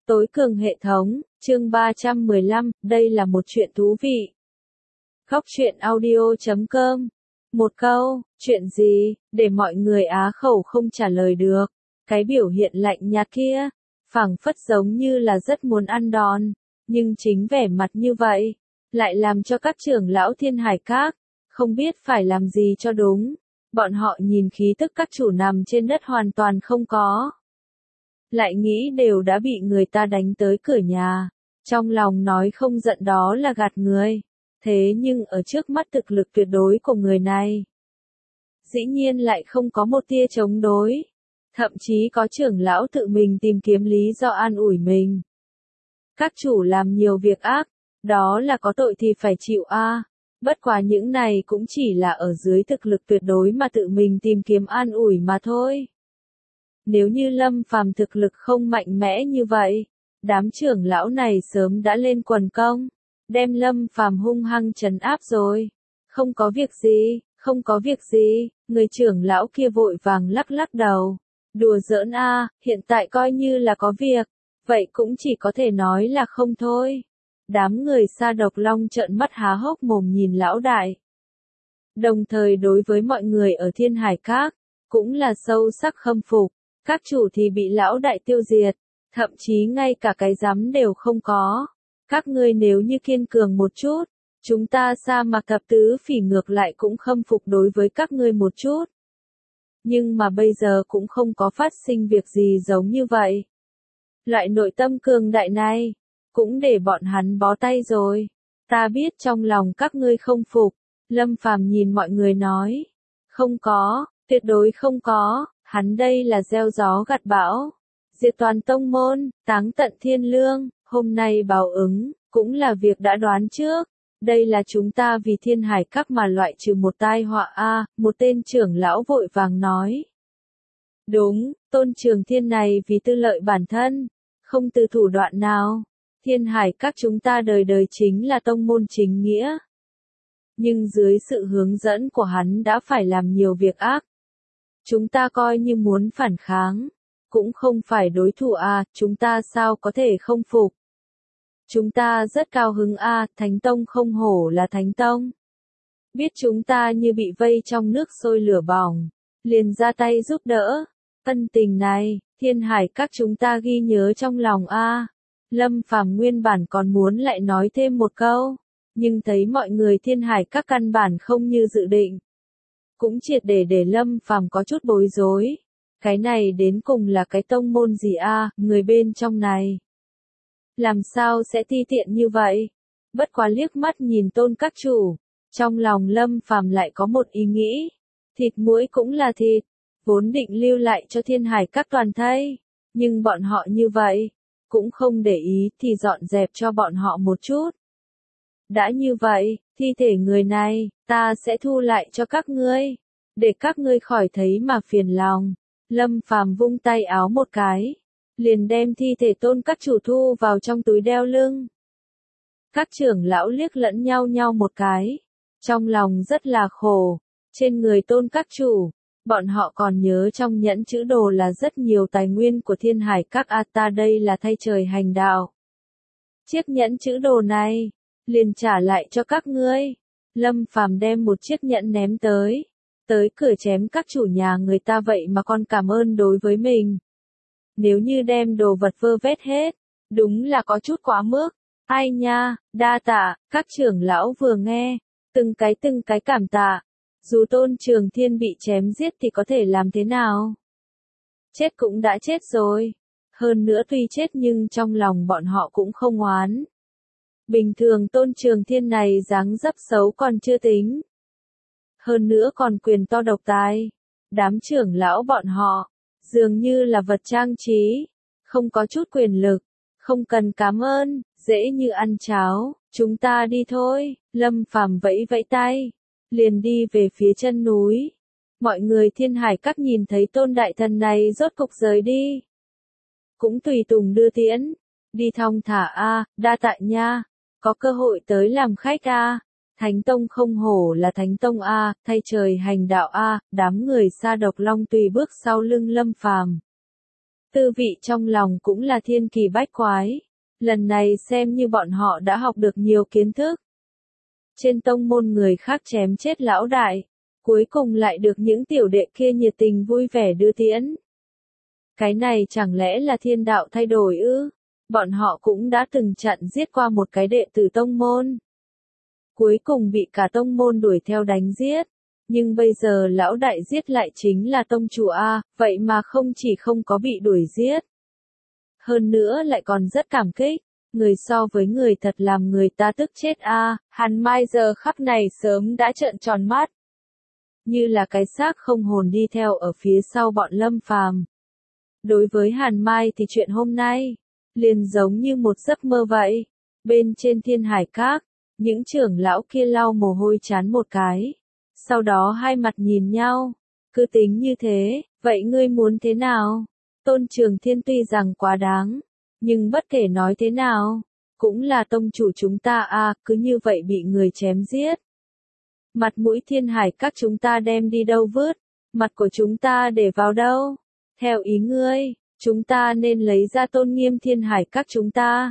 Tối cường hệ thống, chương 315, đây là một chuyện thú vị. Góc truyện audio.com. Một câu, chuyện gì, để mọi người á khẩu không trả lời được. Cái biểu hiện lạnh nhạt kia, phảng phất giống như là rất muốn ăn đòn, nhưng chính vẻ mặt như vậy, lại làm cho các trưởng lão Thiên Hải Các, không biết phải làm gì cho đúng. Bọn họ nhìn khí tức các chủ nằm trên đất hoàn toàn không có. Lại nghĩ đều đã bị người ta đánh tới cửa nhà. Trong lòng nói không giận đó là gạt người. Thế nhưng ở trước mắt thực lực tuyệt đối của người này, dĩ nhiên lại không có một tia chống đối. Thậm chí có trưởng lão tự mình tìm kiếm lý do an ủi mình. Các chủ làm nhiều việc ác, đó là có tội thì phải chịu a. Bất quá những này cũng chỉ là ở dưới thực lực tuyệt đối mà tự mình tìm kiếm an ủi mà thôi. Nếu như Lâm Phàm thực lực không mạnh mẽ như vậy, đám trưởng lão này sớm đã lên quần công, đem Lâm Phàm hung hăng trấn áp rồi. Không có việc gì, không có việc gì, người trưởng lão kia vội vàng lắc lắc đầu. Đùa giỡn a, hiện tại coi như là có việc, vậy cũng chỉ có thể nói là không thôi. Đám người Sa Độc Long trợn mắt há hốc mồm nhìn lão đại. Đồng thời đối với mọi người ở Thiên Hải Các, cũng là sâu sắc khâm phục. Các chủ thì bị lão đại tiêu diệt, thậm chí ngay cả cái dám đều không có. Các ngươi nếu như kiên cường một chút, chúng ta Sa Mạc Thập Tứ Phỉ ngược lại cũng khâm phục đối với các ngươi một chút. Nhưng mà bây giờ cũng không có phát sinh việc gì giống như vậy. Loại nội tâm cường đại này, cũng để bọn hắn bó tay rồi. Ta biết trong lòng các ngươi không phục, Lâm Phàm nhìn mọi người nói. Không có, tuyệt đối không có. Hắn đây là gieo gió gặt bão, diệt toàn tông môn, táng tận thiên lương, hôm nay báo ứng, cũng là việc đã đoán trước. Đây là chúng ta vì Thiên Hải Các mà loại trừ một tai họa a, một tên trưởng lão vội vàng nói. Đúng, Tôn Trường Thiên này vì tư lợi bản thân, không từ thủ đoạn nào. Thiên Hải Các chúng ta đời đời chính là tông môn chính nghĩa. Nhưng dưới sự hướng dẫn của hắn đã phải làm nhiều việc ác. Chúng ta coi như muốn phản kháng, cũng không phải đối thủ a, chúng ta sao có thể không phục. Chúng ta rất cao hứng a, Thánh Tông không hổ là Thánh Tông. Biết chúng ta như bị vây trong nước sôi lửa bỏng, liền ra tay giúp đỡ. Ân tình này, Thiên Hải Các chúng ta ghi nhớ trong lòng a. Lâm Phàm nguyên bản còn muốn lại nói thêm một câu, nhưng thấy mọi người Thiên Hải Các căn bản không như dự định. Cũng triệt để Lâm Phàm có chút bối rối. Cái này đến cùng là cái tông môn gì a, người bên trong này. Làm sao sẽ ti tiện như vậy? Bất quá liếc mắt nhìn Tôn các chủ, trong lòng Lâm Phàm lại có một ý nghĩ. Thịt muỗi cũng là thịt, vốn định lưu lại cho Thiên Hải Các toàn thây. Nhưng bọn họ như vậy, cũng không để ý thì dọn dẹp cho bọn họ một chút. Đã như vậy, thi thể người này, ta sẽ thu lại cho các ngươi, để các ngươi khỏi thấy mà phiền lòng. Lâm Phàm vung tay áo một cái, liền đem thi thể Tôn các chủ thu vào trong túi đeo lưng. Các trưởng lão liếc lẫn nhau một cái, trong lòng rất là khổ. Trên người Tôn các chủ, bọn họ còn nhớ trong nhẫn chữ đồ là rất nhiều tài nguyên của Thiên Hải Các a, ta đây là thay trời hành đạo. Chiếc nhẫn chữ đồ này, liền trả lại cho các ngươi. Lâm Phàm đem một chiếc nhẫn ném tới cửa chém các chủ nhà người ta vậy mà còn cảm ơn đối với mình. Nếu như đem đồ vật vơ vét hết, đúng là có chút quá mức. Ai nha, đa tạ, các trưởng lão vừa nghe, từng cái cảm tạ. Dù Tôn Trường Thiên bị chém giết thì có thể làm thế nào? Chết cũng đã chết rồi. Hơn nữa tuy chết nhưng trong lòng bọn họ cũng không oán. Bình thường Tôn Trường Thiên này dáng dấp xấu còn chưa tính. Hơn nữa còn quyền to độc tài. Đám trưởng lão bọn họ, dường như là vật trang trí, không có chút quyền lực, không cần cảm ơn, dễ như ăn cháo, chúng ta đi thôi. Lâm Phàm vẫy vẫy tay, liền đi về phía chân núi. Mọi người Thiên Hải Các nhìn thấy Tôn đại thần này rốt cục rời đi, cũng tùy tùng đưa tiễn, đi thong thả a, đa tạ nha, có cơ hội tới làm khách a. Thánh Tông không hổ là Thánh Tông a, thay trời hành đạo a. Đám người Sa Độc Long tùy bước sau lưng Lâm Phàm. Tư vị trong lòng cũng là thiên kỳ bách quái. Lần này xem như bọn họ đã học được nhiều kiến thức. Trên tông môn người khác chém chết lão đại, cuối cùng lại được những tiểu đệ kia nhiệt tình vui vẻ đưa tiễn. Cái này chẳng lẽ là thiên đạo thay đổi ư? Bọn họ cũng đã từng chặn giết qua một cái đệ tử tông môn. Cuối cùng bị cả tông môn đuổi theo đánh giết. Nhưng bây giờ lão đại giết lại chính là tông chủ A, vậy mà không chỉ không có bị đuổi giết. Hơn nữa lại còn rất cảm kích. Người so với người thật làm người ta tức chết A, Hàn Mai giờ khắc này sớm đã trợn tròn mắt. Như là cái xác không hồn đi theo ở phía sau bọn Lâm Phàm. Đối với Hàn Mai thì chuyện hôm nay, liền giống như một giấc mơ vậy. Bên trên Thiên Hải Các, những trưởng lão kia lau mồ hôi chán một cái. Sau đó hai mặt nhìn nhau. Cứ tính như thế, vậy ngươi muốn thế nào? Tôn Trường Thiên tuy rằng quá đáng, nhưng bất kể nói thế nào, cũng là tông chủ chúng ta à, cứ như vậy bị người chém giết. Mặt mũi Thiên Hải Các chúng ta đem đi đâu vứt, mặt của chúng ta để vào đâu? Theo ý ngươi, chúng ta nên lấy ra tôn nghiêm Thiên Hải Các chúng ta.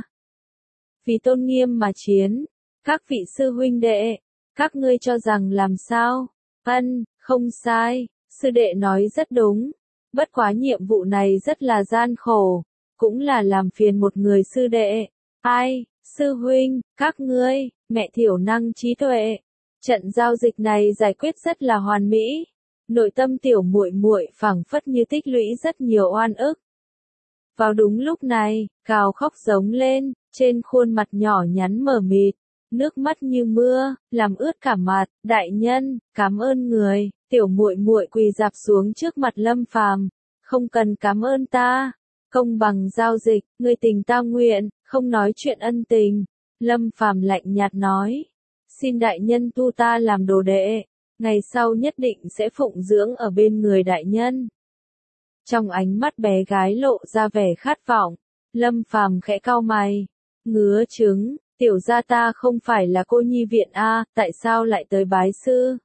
Vì tôn nghiêm mà chiến, các vị sư huynh đệ, các ngươi cho rằng làm sao? Không sai, sư đệ nói rất đúng. Bất quá nhiệm vụ này rất là gian khổ, cũng là làm phiền một người sư đệ. Ai, sư huynh, các ngươi, mẹ thiểu năng trí tuệ. Trận giao dịch này giải quyết rất là hoàn mỹ. Nội tâm tiểu muội muội phảng phất như tích lũy rất nhiều oan ức. Vào đúng lúc này, gào khóc giống lên, trên khuôn mặt nhỏ nhắn mờ mịt, nước mắt như mưa, làm ướt cả mặt. Đại nhân, cảm ơn người. Tiểu muội muội quỳ rạp xuống trước mặt Lâm Phàm, không cần cảm ơn ta, công bằng giao dịch, ngươi tình ta nguyện, không nói chuyện ân tình. Lâm Phàm lạnh nhạt nói, xin đại nhân tu ta làm đồ đệ, ngày sau nhất định sẽ phụng dưỡng ở bên người đại nhân. Trong ánh mắt bé gái lộ ra vẻ khát vọng, Lâm Phàm khẽ cau mày, ngứa trứng, tiểu gia ta không phải là cô nhi viện a, tại sao lại tới bái sư?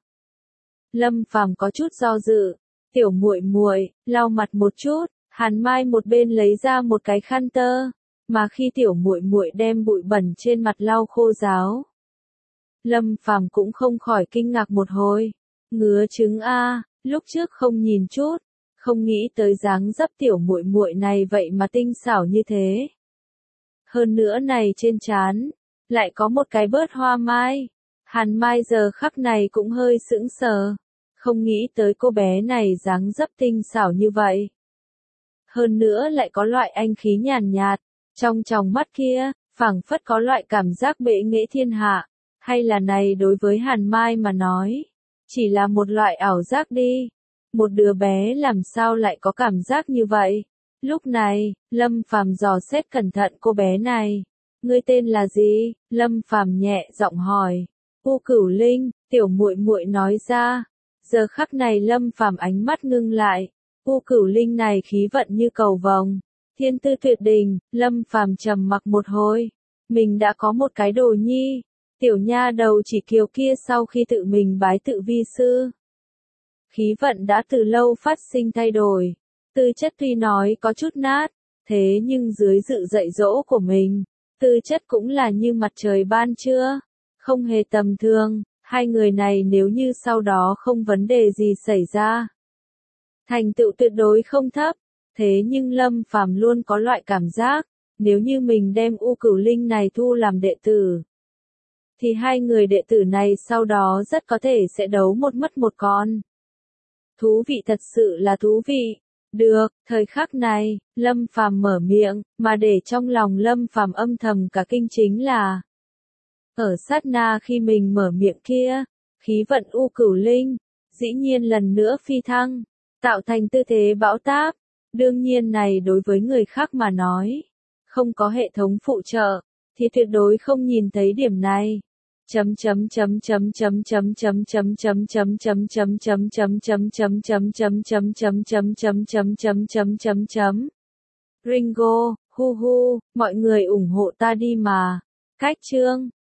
Lâm Phàm có chút do dự, tiểu muội muội, lau mặt một chút. Hàn Mai một bên lấy ra một cái khăn tơ, mà khi tiểu muội muội đem bụi bẩn trên mặt lau khô ráo, Lâm Phàm cũng không khỏi kinh ngạc một hồi, ngứa trứng a, lúc trước không nhìn chút, không nghĩ tới dáng dấp tiểu muội muội này vậy mà tinh xảo như thế. Hơn nữa này trên trán lại có một cái bớt hoa mai. Hàn Mai giờ khắc này cũng hơi sững sờ, không nghĩ tới cô bé này dáng dấp tinh xảo như vậy. Hơn nữa lại có loại anh khí nhàn nhạt, trong tròng mắt kia, phảng phất có loại cảm giác bệ nghệ thiên hạ, hay là này đối với Hàn Mai mà nói, chỉ là một loại ảo giác đi. Một đứa bé làm sao lại có cảm giác như vậy? Lúc này, Lâm Phàm dò xét cẩn thận cô bé này. Ngươi tên là gì? Lâm Phàm nhẹ giọng hỏi. U Cửu Linh, tiểu muội muội nói ra. Giờ khắc này Lâm Phàm ánh mắt ngưng lại. U Cửu Linh này khí vận như cầu vồng, thiên tư tuyệt đỉnh. Lâm Phàm trầm mặc một hồi, mình đã có một cái đồ nhi. Tiểu nha đầu chỉ kiều kia sau khi tự mình bái tự vi sư, khí vận đã từ lâu phát sinh thay đổi. Tư chất tuy nói có chút nát, thế nhưng dưới sự dạy dỗ của mình, tư chất cũng là như mặt trời ban trưa, không hề tầm thường. Hai người này nếu như sau đó không vấn đề gì xảy ra, thành tựu tuyệt đối không thấp. Thế nhưng Lâm Phàm luôn có loại cảm giác, nếu như mình đem U Cửu Linh này thu làm đệ tử, thì hai người đệ tử này sau đó rất có thể sẽ đấu một mất một con. Thú vị, thật sự là thú vị. Được, thời khắc này, Lâm Phàm mở miệng, mà để trong lòng Lâm Phàm âm thầm cả kinh chính là, ở sát na khi mình mở miệng kia, khí vận U Cửu Linh dĩ nhiên lần nữa phi thăng, tạo thành tư thế bão táp. Đương nhiên này đối với người khác mà nói, không có hệ thống phụ trợ thì tuyệt đối không nhìn thấy điểm này. Ringo, hu hu, mọi người ủng hộ ta đi mà. Cách chương